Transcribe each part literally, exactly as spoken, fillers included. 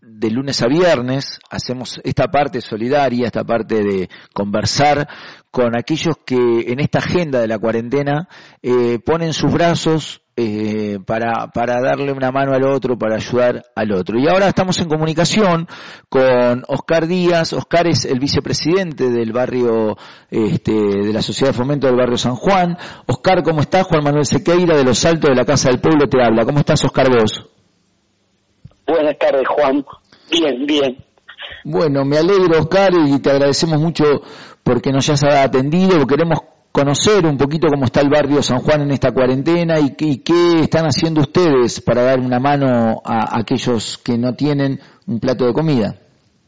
de lunes a viernes hacemos esta parte solidaria, esta parte de conversar con aquellos que en esta agenda de la cuarentena eh, ponen sus brazos eh, para, para darle una mano al otro, para ayudar al otro. Y ahora estamos en comunicación con Oscar Díaz. Oscar es el vicepresidente del barrio, este, de la Sociedad de Fomento del Barrio San Juan. Oscar, ¿cómo estás? Juan Manuel Sequeira de Los Altos de la Casa del Pueblo te habla. ¿Cómo estás, Oscar, vos? Buenas tardes, Juan. Bien, bien. Bueno, me alegro, Oscar, y te agradecemos mucho porque nos hayas atendido. Queremos conocer un poquito cómo está el barrio San Juan en esta cuarentena y, y qué están haciendo ustedes para dar una mano a, a aquellos que no tienen un plato de comida.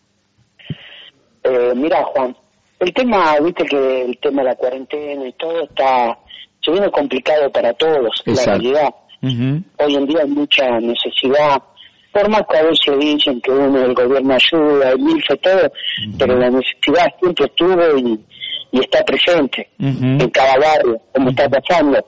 Eh, mira, Juan, el tema, viste que el tema de la cuarentena y todo está, se viene complicado para todos. Exacto. La realidad. Uh-huh. Hoy en día hay mucha necesidad. Por más que a veces dicen que uno del gobierno ayuda, el MILFE, todo, uh-huh. pero la necesidad siempre estuvo y, y está presente uh-huh. en cada barrio, como uh-huh. está pasando.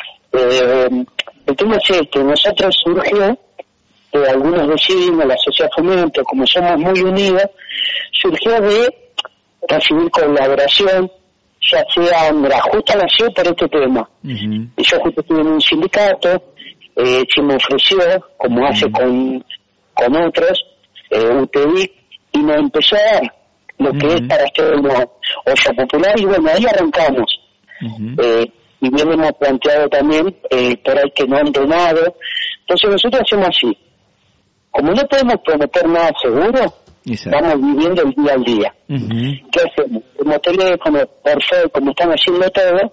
Eh, el tema es este, nosotros surgió, eh, algunos vecinos, la sociedad Fomento, como somos muy unidos, surgió de recibir colaboración, ya sea, mira, justo nació por este tema. Uh-huh. Y yo justo estuve en un sindicato, eh, se me ofreció, como uh-huh. hace con con otros, eh, U T V I C, y nos empezó a dar lo que uh-huh. es para hacer una olla popular, y bueno, ahí arrancamos. Uh-huh. Eh, y bien hemos planteado también, eh, por ahí que no han donado. Entonces nosotros hacemos así. Como no podemos prometer nada seguro, exacto. vamos viviendo el día al día. Uh-huh. ¿Qué hacemos? Como teléfono, por fe, como están haciendo todo,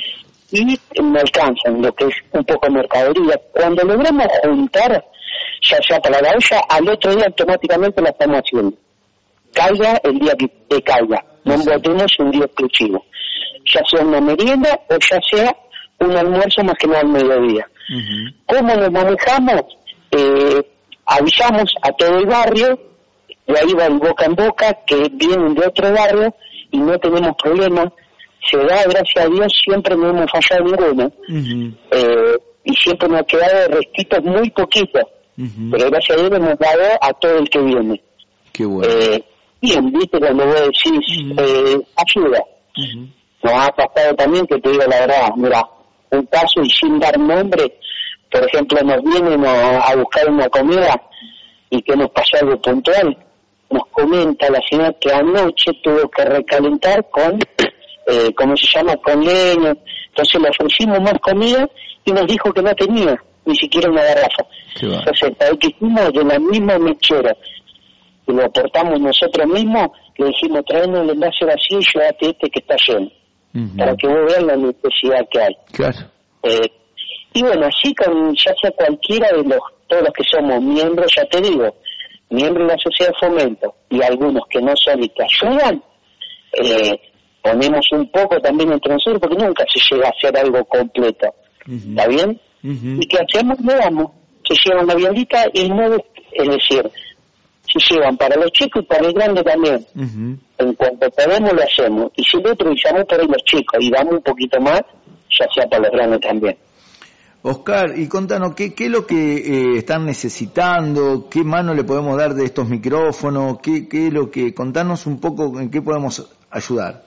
y me alcanzan lo que es un poco de mercadería. Cuando logramos juntar, ya sea para la olla, al otro día automáticamente la estamos haciendo. Caiga el día que, que caiga. No envolvemos un día exclusivo. Ya sea una merienda o ya sea un almuerzo más que nada al mediodía. Uh-huh. ¿Cómo nos manejamos? Eh, avisamos a todo el barrio, y ahí va el boca en boca, que vienen de otro barrio y no tenemos problemas. Se da, gracias a Dios, siempre no hemos fallado ninguno. Uh-huh. Eh, y siempre nos ha quedado restitos muy poquitos. Uh-huh. Pero gracias a Dios hemos dado a todo el que viene. Qué bueno. Eh, bien, viste, cuando vos decís uh-huh. eh, ayuda. Uh-huh. Nos ha pasado también, que te digo la verdad, mira, un caso y sin dar nombre, por ejemplo, nos vienen a, a buscar una comida y que nos pasó algo puntual. Nos comenta la señora que anoche tuvo que recalentar con, eh, ¿cómo se llama?, con leña. Entonces le ofrecimos más comida y nos dijo que no tenía ni siquiera una garrafa. Entonces, ¿sabes qué hicimos? De la misma mechera que lo aportamos nosotros mismos, le dijimos, traenos el envase vacío y llévate este que está lleno, uh-huh. para que vos veas la necesidad que hay. Claro. Eh, y bueno, así con ya sea cualquiera de los, todos los que somos miembros, ya te digo, miembros de la Sociedad de Fomento, y algunos que no son y que ayudan, eh, ponemos un poco también entre nosotros, porque nunca se llega a hacer algo completo. Uh-huh. ¿Está bien? Uh-huh. Y que hacemos, le damos, se llevan la viandita y no, es decir, se llevan para los chicos y para el grande también. Uh-huh. En cuanto podemos lo hacemos, y si lo utilizamos para los chicos y damos un poquito más, ya sea para los grandes también. Oscar, y contanos, ¿qué, qué es lo que eh, están necesitando? ¿Qué mano le podemos dar de estos micrófonos? ¿Qué, qué es lo que, contanos un poco en qué podemos ayudar?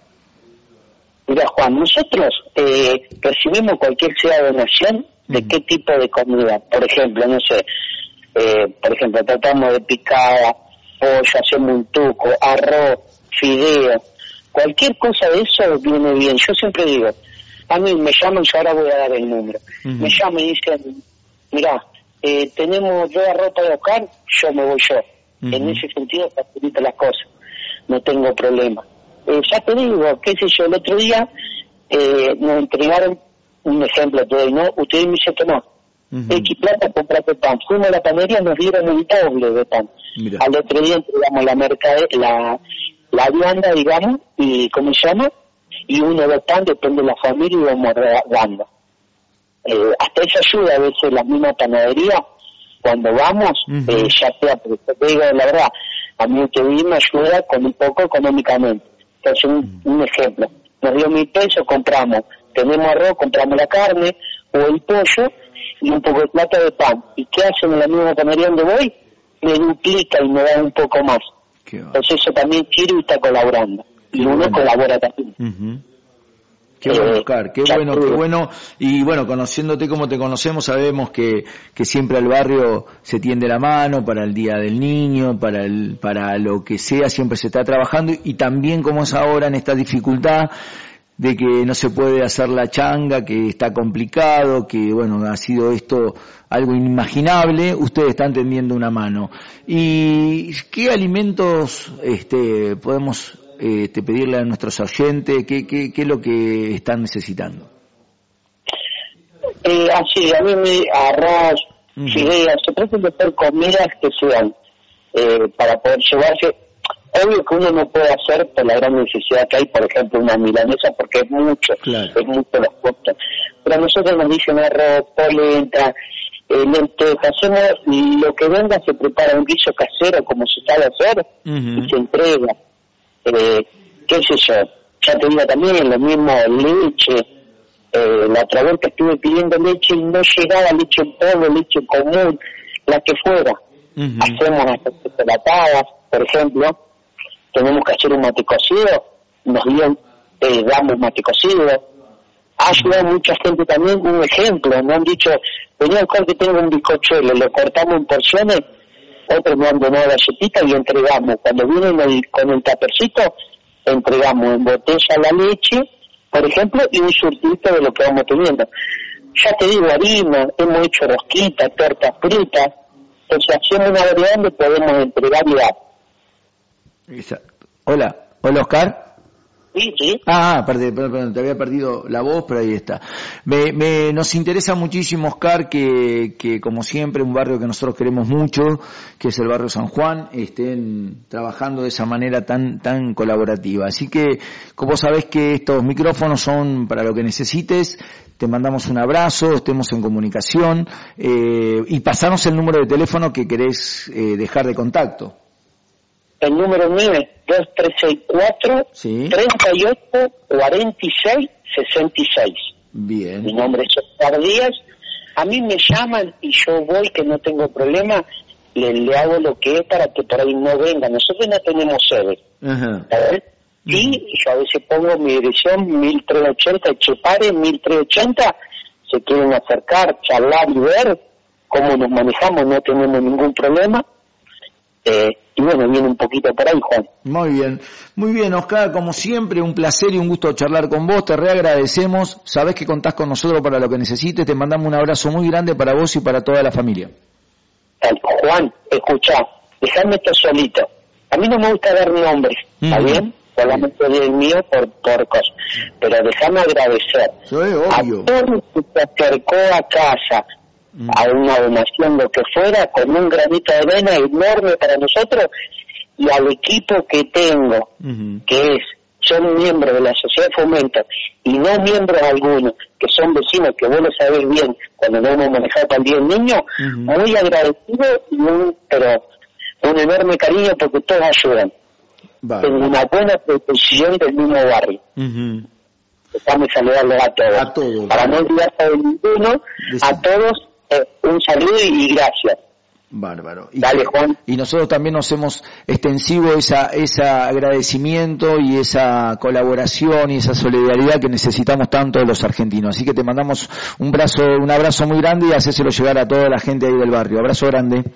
Mira, Juan, nosotros eh, recibimos cualquier sea donación de uh-huh. qué tipo de comida. Por ejemplo, no sé, eh, por ejemplo, tratamos de picada, pollo, hacemos un tuco, arroz, fideo, cualquier cosa de eso viene bien. Yo siempre digo, a mí me llaman, yo ahora voy a dar el número, uh-huh. me llaman y dicen, mirá, eh, tenemos yo ropa de Oscar, yo me voy yo. Uh-huh. En ese sentido facilita las cosas, no tengo problema. Eh, ya te digo, qué sé yo, el otro día eh, nos entregaron un ejemplo, te doy, ¿no? Ustedes me dicen que no. Uh-huh. X plata, comprate pan. Fuimos a la panadería, nos dieron un doble de pan. Mira. Al otro día entregamos la mercade, la, la vianda, digamos, y ¿cómo se llama? Y uno de pan, depende de la familia, y vamos dando. Eh, hasta esa ayuda, a veces la misma panadería, cuando vamos, uh-huh. eh, ya sea, porque te digo la verdad, a mí que vi me ayuda con un poco económicamente. Entonces, un, uh-huh. un ejemplo, nos dio mil pesos, compramos, tenemos arroz, compramos la carne o el pollo y un poco de plata de pan. ¿Y qué hacen en la misma panadería donde voy? me duplica y me da un poco más. Entonces eso también quiero y está colaborando. Qué y uno bueno. colabora también. Uh-huh. Qué bueno, Oscar, qué bueno, qué bueno. Y bueno, conociéndote como te conocemos, sabemos que, que siempre al barrio se tiende la mano para el Día del Niño, para el, para lo que sea, siempre se está trabajando. Y también como es ahora en esta dificultad de que no se puede hacer la changa, que está complicado, que bueno, ha sido esto algo inimaginable, ustedes están tendiendo una mano. ¿Y qué alimentos este, podemos este, pedirle a nuestros oyentes? ¿Qué, qué, qué es lo que están necesitando? Eh, así, a mí me arroz, uh-huh. fideos, se tratan de hacer comidas que sean eh, para poder llevarse. Obvio que uno no puede hacer por la gran necesidad que hay, por ejemplo, una milanesa, porque es mucho, claro. es mucho los costos. Pero a nosotros nos dicen arroz, polenta, eh, lentejas, hacemos lo que venga, se prepara un guiso casero como se sabe hacer uh-huh. y se entrega. Eh, ¿Qué sé yo? Ya te digo también, lo mismo leche. Eh, la otra vez que estuve pidiendo leche y no llegaba leche en polvo, leche común, la que fuera. Uh-huh. Hacemos hasta chocolatadas, por ejemplo. Tenemos que hacer un mate cocido, nos dio, eh, damos mate cocido. Ha ayudado mucha gente también, un ejemplo, me han dicho, venía a buscar que tengo un bizcochuelo, lo cortamos en porciones, otros me han donado galletita y entregamos. Cuando vienen el, con el tapercito, entregamos en botella la leche, por ejemplo, y un surtito de lo que vamos teniendo. Ya te digo, harina, hemos hecho rosquitas, tortas fritas, entonces hacemos una variedad donde podemos entregar y dar. Exacto. Hola, hola Oscar. Sí, sí. Ah, perdón, perdón, te había perdido la voz, pero ahí está. Me, me, nos interesa muchísimo, Oscar, que, que como siempre, un barrio que nosotros queremos mucho, que es el barrio San Juan, estén trabajando de esa manera tan, tan colaborativa. Así que, como sabés que estos micrófonos son para lo que necesites, te mandamos un abrazo, estemos en comunicación, eh, y pasanos el número de teléfono que querés eh, dejar de contacto. El número mío es dos tres seis cuatro, ¿sí? treinta y ocho, cuarenta y seis, sesenta y seis. Bien. Mi nombre es Oscar Díaz. A mí me llaman y yo voy, que no tengo problema, le, le hago lo que es para que por ahí no venga. Nosotros no tenemos sede. Uh-huh. ¿Sabes? Uh-huh. Y yo a veces pongo mi dirección, mil trescientos ochenta, Chepare, mil trescientos ochenta. Se quieren acercar, charlar y ver cómo nos manejamos, no tenemos ningún problema. Eh, y bueno, viene un poquito por ahí, Juan. Muy bien, muy bien, Oscar, como siempre, un placer y un gusto charlar con vos, te reagradecemos, sabés que contás con nosotros para lo que necesites, te mandamos un abrazo muy grande para vos y para toda la familia. Juan, escuchá, dejadme estar solito, a mí no me gusta dar nombres, ¿está mm. bien? Solamente el mío por, por cosas, pero déjame agradecer sí, obvio. a todos que se acercó a casa, a una donación, lo que fuera, con un granito de arena enorme para nosotros, y al equipo que tengo, uh-huh. que es, son miembros de la Sociedad de Fomento, y no miembros algunos, que son vecinos, que vos lo sabés bien, cuando nos hemos manejado para el Día del Niño, uh-huh. muy agradecido, y un, pero un enorme cariño, porque todos ayudan. Vale. Tengo una buena protección del mismo barrio. Uh-huh. Déjame saludarles a todos. A todos. Para vale. no olvidar a ninguno, Decime. a todos, Eh, un saludo y gracias. Bárbaro. Y, Dale, Juan. Y nosotros también nos hemos extensivo esa, ese agradecimiento y esa colaboración y esa solidaridad que necesitamos tanto los argentinos. Así que te mandamos un abrazo, un abrazo muy grande y hacéselo llegar a toda la gente ahí del barrio. Abrazo grande.